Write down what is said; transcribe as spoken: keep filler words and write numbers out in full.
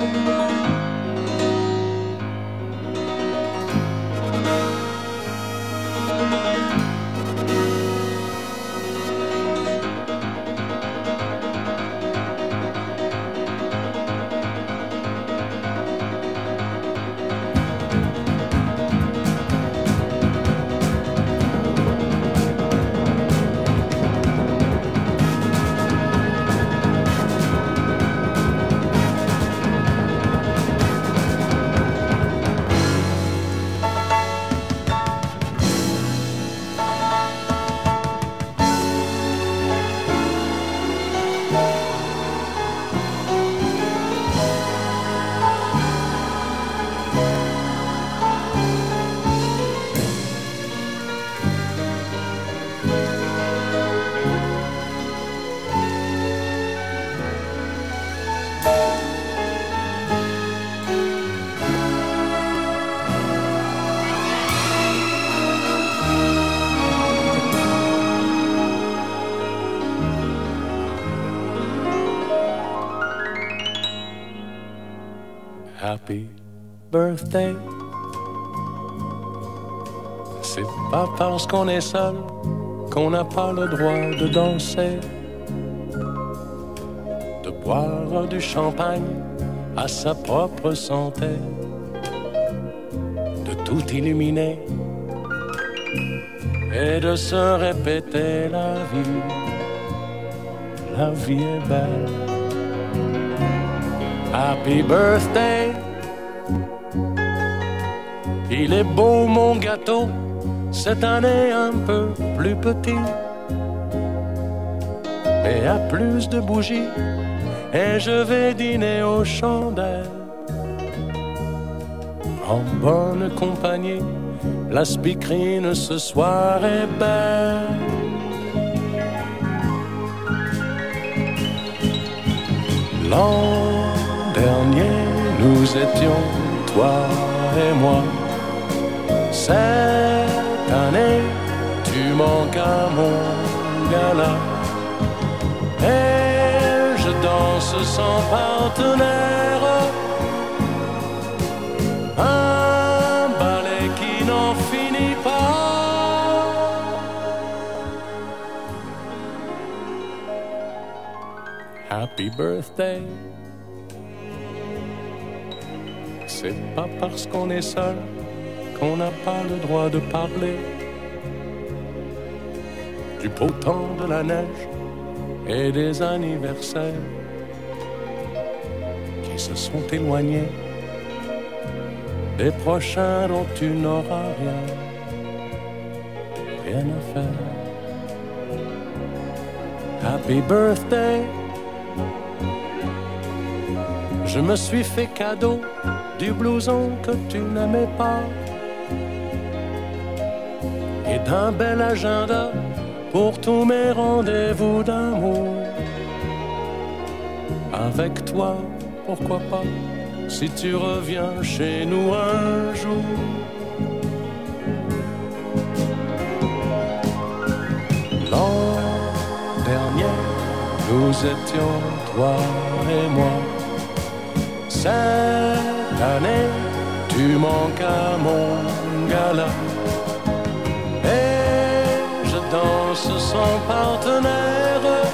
Happy birthday. C'est pas parce qu'on est seul qu'on n'a pas le droit de danser, de boire du champagne à sa propre santé, de tout illuminer et de se répéter la vie. La vie est belle. Happy birthday. Il est beau mon gâteau, cette année un peu plus petit, mais à plus de bougies, et je vais dîner aux chandelles. En bonne compagnie, la speakerine ce soir est belle. L'an dernier, nous étions, toi et moi. Cette année, tu manques à mon gala. Et je danse sans partenaire, un ballet qui n'en finit pas. Happy birthday. C'est pas parce qu'on est seul qu'on n'a pas le droit de parler du beau temps, de la neige et des anniversaires qui se sont éloignés, des prochains dont tu n'auras rien, rien à faire. Happy birthday. Je me suis fait cadeau du blouson que tu n'aimais pas et d'un bel agenda pour tous mes rendez-vous d'amour. Avec toi, pourquoi pas, si tu reviens chez nous un jour. L'an dernier, nous étions toi et moi. Cette année, tu manques à mon gala. Et je danse sans partenaire,